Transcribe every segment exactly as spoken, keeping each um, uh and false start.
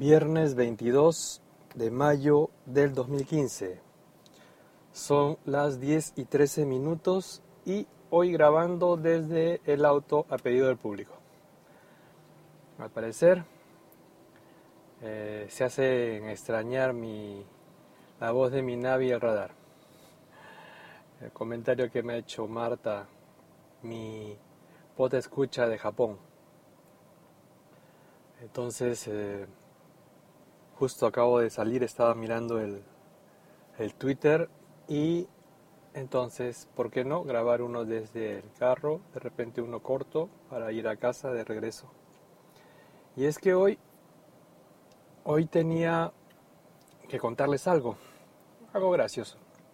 Viernes veintidós de mayo del dos mil quince. Son las diez y trece minutos y hoy grabando desde el auto a pedido del público. Al parecer eh, se hace extrañar mi, la voz de mi Navi y el radar. El comentario que me ha hecho Marta, mi pod escucha de Japón. Entonces, eh, justo acabo de salir, estaba mirando el, el Twitter y entonces, ¿por qué no grabar uno desde el carro? De repente uno corto para ir a casa de regreso. Y es que hoy, hoy tenía que contarles algo, algo gracioso.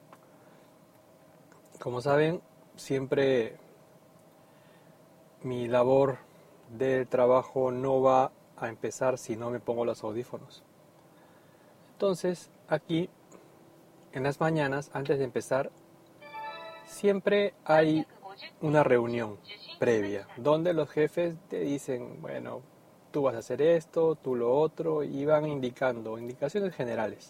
Como saben, siempre mi labor de trabajo no va a empezar si no me pongo los audífonos. Entonces, aquí, en las mañanas, antes de empezar, siempre hay una reunión previa, donde los jefes te dicen, bueno, tú vas a hacer esto, tú lo otro, y van indicando, indicaciones generales.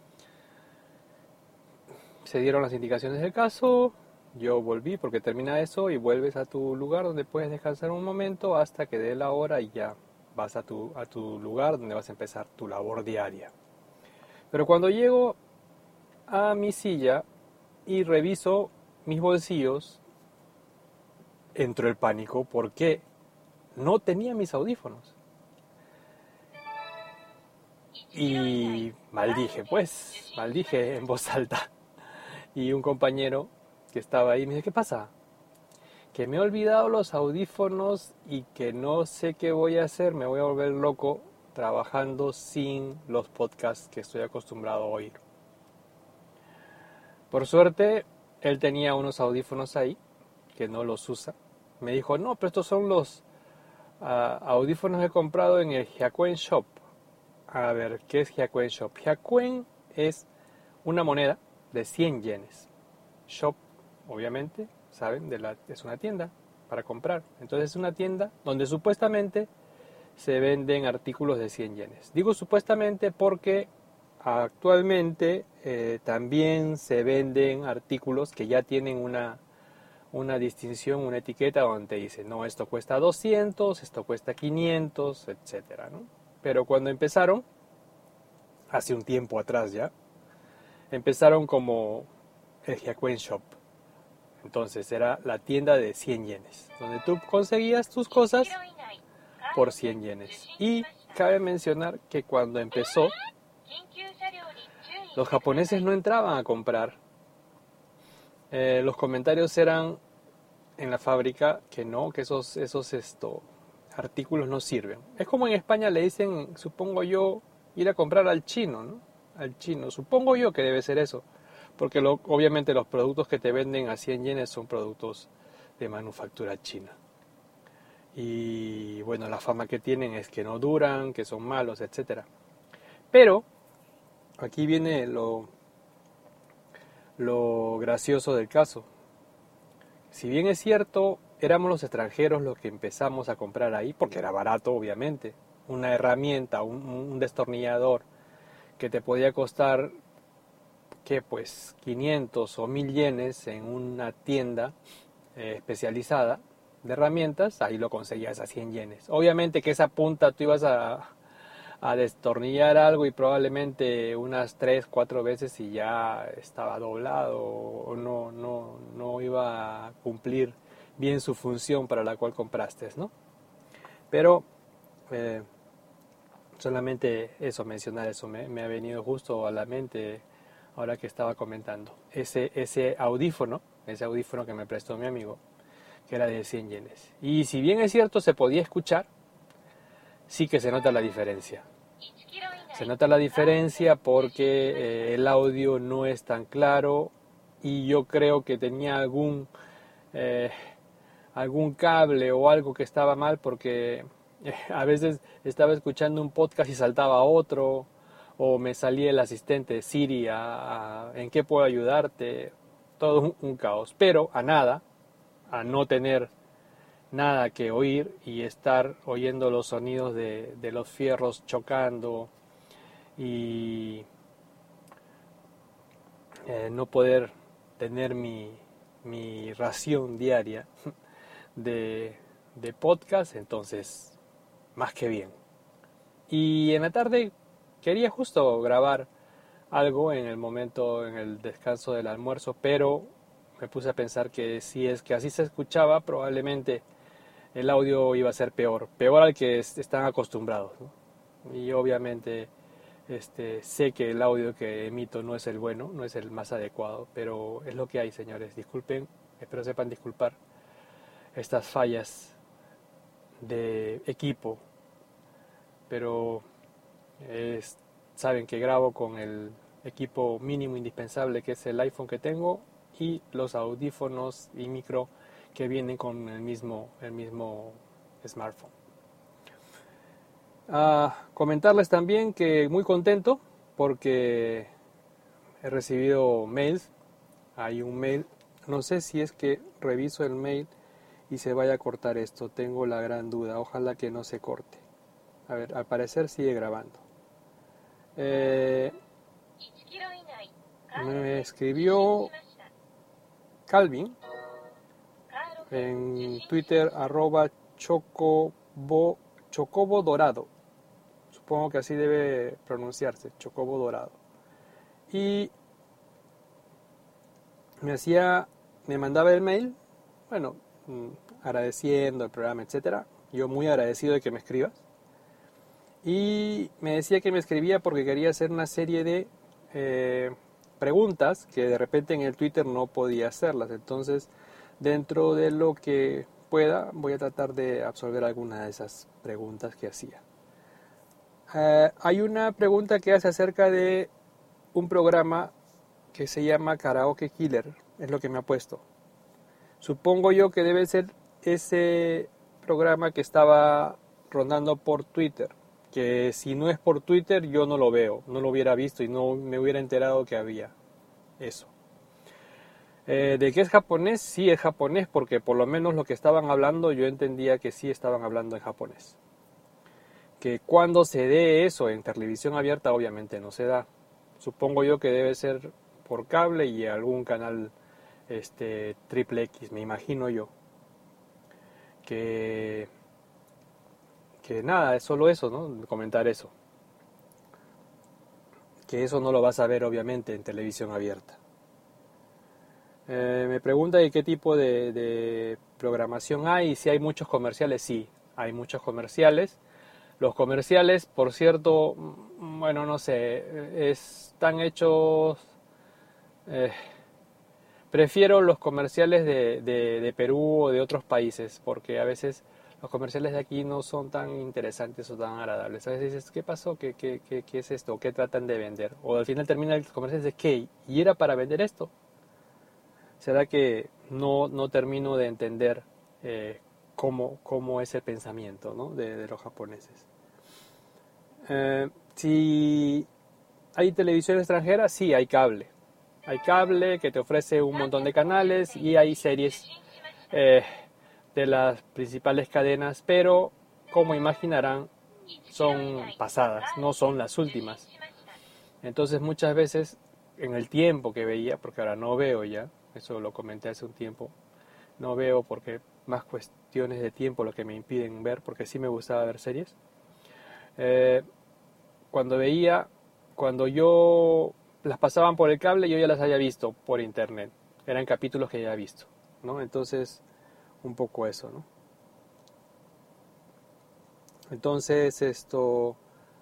Se dieron las indicaciones del caso, yo volví porque termina eso y vuelves a tu lugar donde puedes descansar un momento hasta que dé la hora y ya vas a tu, a tu lugar donde vas a empezar tu labor diaria. Pero cuando llego a mi silla y reviso mis bolsillos, entró el pánico porque no tenía mis audífonos. Y maldije, pues, maldije en voz alta. Y un compañero que estaba ahí me dice, ¿qué pasa? Que me he olvidado los audífonos y que no sé qué voy a hacer, me voy a volver loco trabajando sin los podcasts que estoy acostumbrado a oír. Por suerte, él tenía unos audífonos ahí, que no los usa. Me dijo, no, pero estos son los uh, audífonos que he comprado en el Hyakuen Shop. A ver, ¿qué es Hyakuen Shop? Hyakuen es una moneda de cien yenes. Shop, obviamente, saben, de la, es una tienda para comprar. Entonces es una tienda donde supuestamente se venden artículos de cien yenes. Digo supuestamente porque actualmente eh, también se venden artículos que ya tienen una, una distinción, una etiqueta donde dice, no, esto cuesta doscientos, esto cuesta quinientos, etcétera, ¿no? Pero cuando empezaron, hace un tiempo atrás ya, empezaron como el Hyakuen Shop. Entonces era la tienda de cien yenes, donde tú conseguías tus cosas por cien yenes. Y cabe mencionar que cuando empezó, los japoneses no entraban a comprar. Eh, los comentarios eran en la fábrica que no, que esos, esos esto, artículos no sirven. Es como en España le dicen, supongo yo, ir a comprar al chino, ¿no? Al chino, supongo yo que debe ser eso. Porque lo, obviamente los productos que te venden a cien yenes son productos de manufactura china. Y bueno, la fama que tienen es que no duran, que son malos, etcétera. Pero aquí viene lo, lo gracioso del caso. Si bien es cierto, éramos los extranjeros los que empezamos a comprar ahí, porque era barato, obviamente. Una herramienta, un, un destornillador que te podía costar, ¿qué? Pues quinientos o mil yenes en una tienda eh, especializada de herramientas, ahí lo conseguías a cien yenes. Obviamente que esa punta tú ibas a, a destornillar algo y probablemente unas tres, cuatro veces y ya estaba doblado o no, no, no iba a cumplir bien su función para la cual compraste, ¿no? Pero eh, solamente eso, mencionar eso, me, me ha venido justo a la mente ahora que estaba comentando. Ese, ese audífono, ese audífono que me prestó mi amigo, que era de cien yenes. Y si bien es cierto, se podía escuchar, sí que se nota la diferencia. Se nota la diferencia porque eh, el audio no es tan claro y yo creo que tenía algún, eh, algún cable o algo que estaba mal porque eh, a veces estaba escuchando un podcast y saltaba a otro o me salía el asistente Siri a, a ¿en qué puedo ayudarte? Todo un, un caos, pero a nada, a no tener nada que oír y estar oyendo los sonidos de, de los fierros chocando y eh, no poder tener mi, mi ración diaria de, de podcast, entonces más que bien. Y en la tarde quería justo grabar algo en el momento, en el descanso del almuerzo, pero me puse a pensar que si es que así se escuchaba, probablemente el audio iba a ser peor, peor al que están acostumbrados, ¿no? Y obviamente este, sé que el audio que emito no es el bueno, no es el más adecuado, pero es lo que hay, señores. Disculpen, espero sepan disculpar estas fallas de equipo, pero es, saben que grabo con el equipo mínimo indispensable, que es el iPhone que tengo, y los audífonos y micro que vienen con el mismo, el mismo smartphone. Ah, comentarles también que muy contento porque he recibido mails. Hay un mail, no sé si es que reviso el mail y se vaya a cortar esto, tengo la gran duda, ojalá que no se corte. A ver, al parecer sigue grabando. Eh, me escribió Calvin en Twitter, arroba chocobo, chocobo dorado. Supongo que así debe pronunciarse, chocobo dorado. Y me hacía, me mandaba el mail, bueno, agradeciendo el programa, etcétera. Yo muy agradecido de que me escribas. Y me decía que me escribía porque quería hacer una serie de eh, preguntas que de repente en el Twitter no podía hacerlas. Entonces, dentro de lo que pueda, voy a tratar de absorber alguna de esas preguntas que hacía. Eh, hay una pregunta que hace acerca de un programa que se llama Karaoke Killer, es lo que me ha puesto. Supongo yo que debe ser ese programa que estaba rondando por Twitter, que si no es por Twitter yo no lo veo, no lo hubiera visto y no me hubiera enterado que había eso. Eh, ¿De qué es japonés? Sí es japonés, porque por lo menos lo que estaban hablando yo entendía que sí estaban hablando en japonés. Que cuando se dé eso en televisión abierta obviamente no se da. Supongo yo que debe ser por cable y algún canal este triple X, me imagino yo. Que, que nada, es solo eso, ¿no? Comentar eso. Que eso no lo vas a ver obviamente en televisión abierta. Eh, me pregunta de qué tipo de, de programación hay y si hay muchos comerciales. Sí, hay muchos comerciales. Los comerciales, por cierto, bueno, no sé, están hechos... Eh, prefiero los comerciales de, de, de Perú o de otros países, porque a veces los comerciales de aquí no son tan interesantes o tan agradables. A veces dices, ¿qué pasó? ¿Qué, qué, qué, qué es esto? ¿Qué tratan de vender? O al final termina el comercial y dices, ¿qué? ¿Y era para vender esto? ¿Será que no, no termino de entender eh, cómo, cómo es el pensamiento, ¿no? de, de los japoneses? Eh, si hay televisión extranjera, sí, hay cable. Hay cable que te ofrece un montón de canales y hay series eh, de las principales cadenas, pero como imaginarán, son pasadas, no son las últimas. Entonces muchas veces en el tiempo que veía, porque ahora no veo ya, eso lo comenté hace un tiempo, no veo porque más cuestiones de tiempo lo que me impiden ver, porque sí me gustaba ver series. Eh, cuando veía, cuando yo las pasaban por el cable, yo ya las había visto por internet. Eran capítulos que ya había visto, ¿no? Entonces, un poco eso, ¿no? Entonces, esto...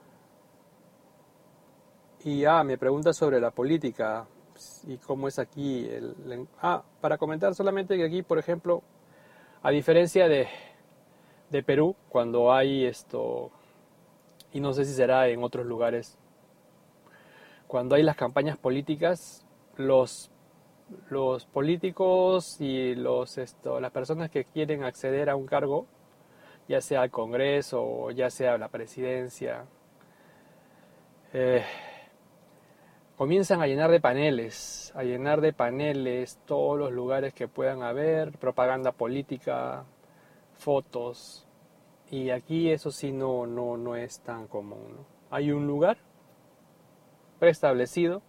Y, ah, me pregunta sobre la política y cómo es aquí. El, el, ah, para comentar solamente que aquí, por ejemplo, a diferencia de, de Perú, cuando hay esto, y no sé si será en otros lugares, cuando hay las campañas políticas, los los políticos y los esto, las personas que quieren acceder a un cargo, ya sea al Congreso o ya sea a la presidencia, eh, comienzan a llenar de paneles, a llenar de paneles todos los lugares que puedan haber, propaganda política, fotos, y aquí eso sí no, no, no es tan común, ¿no? Hay un lugar preestablecido,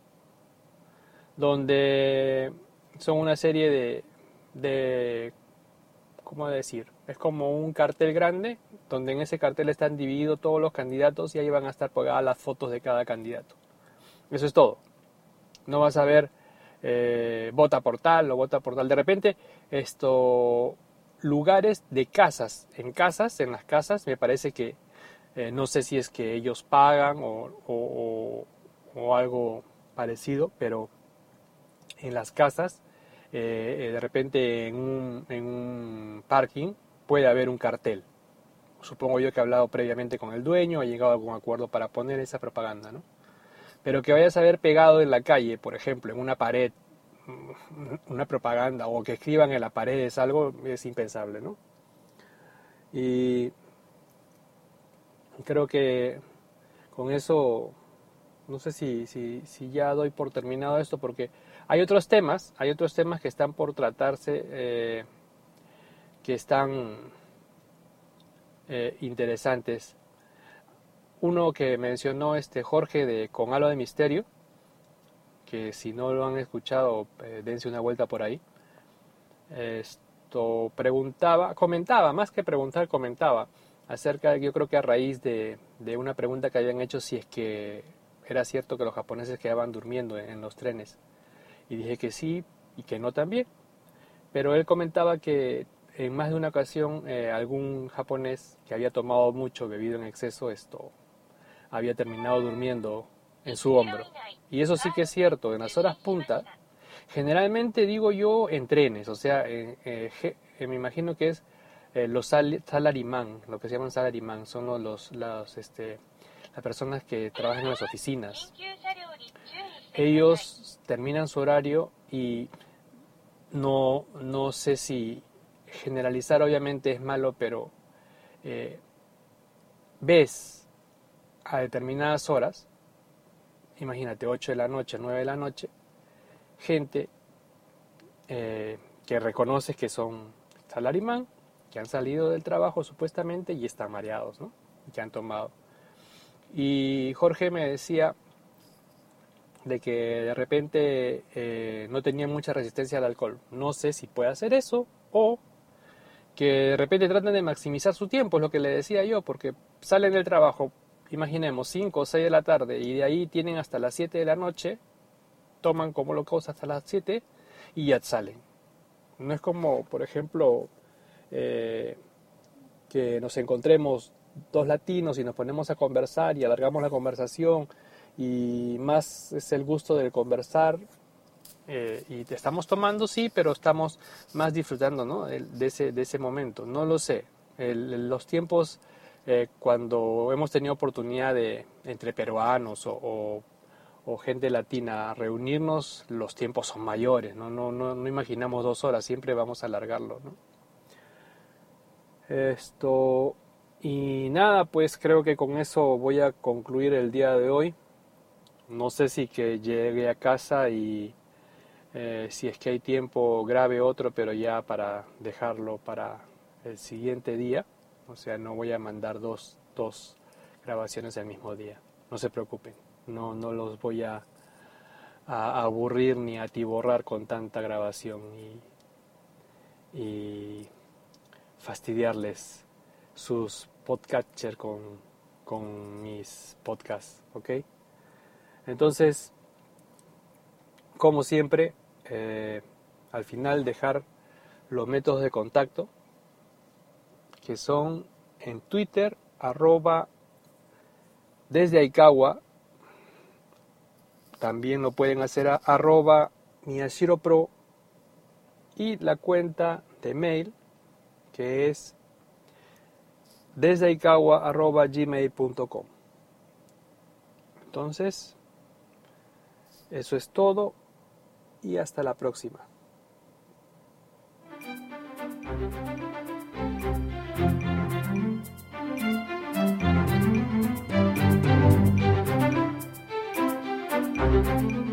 donde son una serie de, de, ¿cómo decir? Es como un cartel grande, donde en ese cartel están divididos todos los candidatos y ahí van a estar pegadas las fotos de cada candidato. Eso es todo. No vas a ver eh, vota por tal o vota por tal. De repente, esto, lugares de casas, en casas, en las casas, me parece que, eh, no sé si es que ellos pagan o, o, o algo parecido, pero en las casas, eh, de repente en un, en un parking puede haber un cartel. Supongo yo que he hablado previamente con el dueño, ha llegado a algún acuerdo para poner esa propaganda, ¿no? Pero que vayas a ver pegado en la calle, por ejemplo, en una pared, una propaganda, o que escriban en la pared, es algo, es impensable, ¿no? Y creo que con eso, no sé si, si, si ya doy por terminado esto, porque hay otros temas, hay otros temas que están por tratarse, eh, que están eh, interesantes. Uno que mencionó este Jorge de Con Halo de Misterio, que si no lo han escuchado, eh, dense una vuelta por ahí. Esto preguntaba, comentaba, más que preguntar, comentaba acerca, yo creo que a raíz de, de una pregunta que habían hecho si es que era cierto que los japoneses quedaban durmiendo en, en los trenes. Y dije que sí y que no también. Pero él comentaba que en más de una ocasión eh, algún japonés que había tomado mucho, bebido en exceso, esto había terminado durmiendo en su hombro. Y eso sí que es cierto, en las horas punta, generalmente digo yo en trenes, o sea, eh, eh, me imagino que es eh, los sal, salaryman, lo que se llaman salaryman, son los, los, los este, las personas que trabajan en las oficinas. Ellos terminan su horario y no, no sé si generalizar obviamente es malo, pero eh, ves a determinadas horas, imagínate, ocho de la noche, nueve de la noche, gente eh, que reconoces que son salaryman, que han salido del trabajo supuestamente y están mareados, ¿no? Y que han tomado. Y Jorge me decía de que de repente eh, no tenían mucha resistencia al alcohol. No sé si puede hacer eso o que de repente tratan de maximizar su tiempo, es lo que le decía yo, porque salen del trabajo, imaginemos, cinco o seis de la tarde y de ahí tienen hasta las siete de la noche, toman como locos hasta las siete y ya salen. No es como, por ejemplo, eh, que nos encontremos dos latinos y nos ponemos a conversar y alargamos la conversación y más es el gusto del conversar eh, y te estamos tomando, sí, pero estamos más disfrutando, ¿no? de, ese, de ese momento. No lo sé. El, los tiempos... Eh, cuando hemos tenido oportunidad de, entre peruanos o, o, o gente latina, reunirnos, los tiempos son mayores, ¿no? No, no, no imaginamos dos horas, siempre vamos a alargarlo, ¿no? Esto, y nada, pues creo que con eso voy a concluir el día de hoy. No sé si que llegue a casa y eh, si es que hay tiempo grabe otro, pero ya para dejarlo para el siguiente día. O sea, no voy a mandar dos, dos grabaciones el mismo día. No se preocupen. No, no los voy a, a aburrir ni a atiborrar con tanta grabación y, y fastidiarles sus podcatcher con, con mis podcasts. ¿Ok? Entonces, como siempre, eh, al final dejar los métodos de contacto, que son en Twitter, arroba desde Aikawa, también lo pueden hacer a arroba MiyashiroPro, y la cuenta de mail, que es desde Aikawa arroba gmail punto com. Entonces, eso es todo y hasta la próxima. Thank you.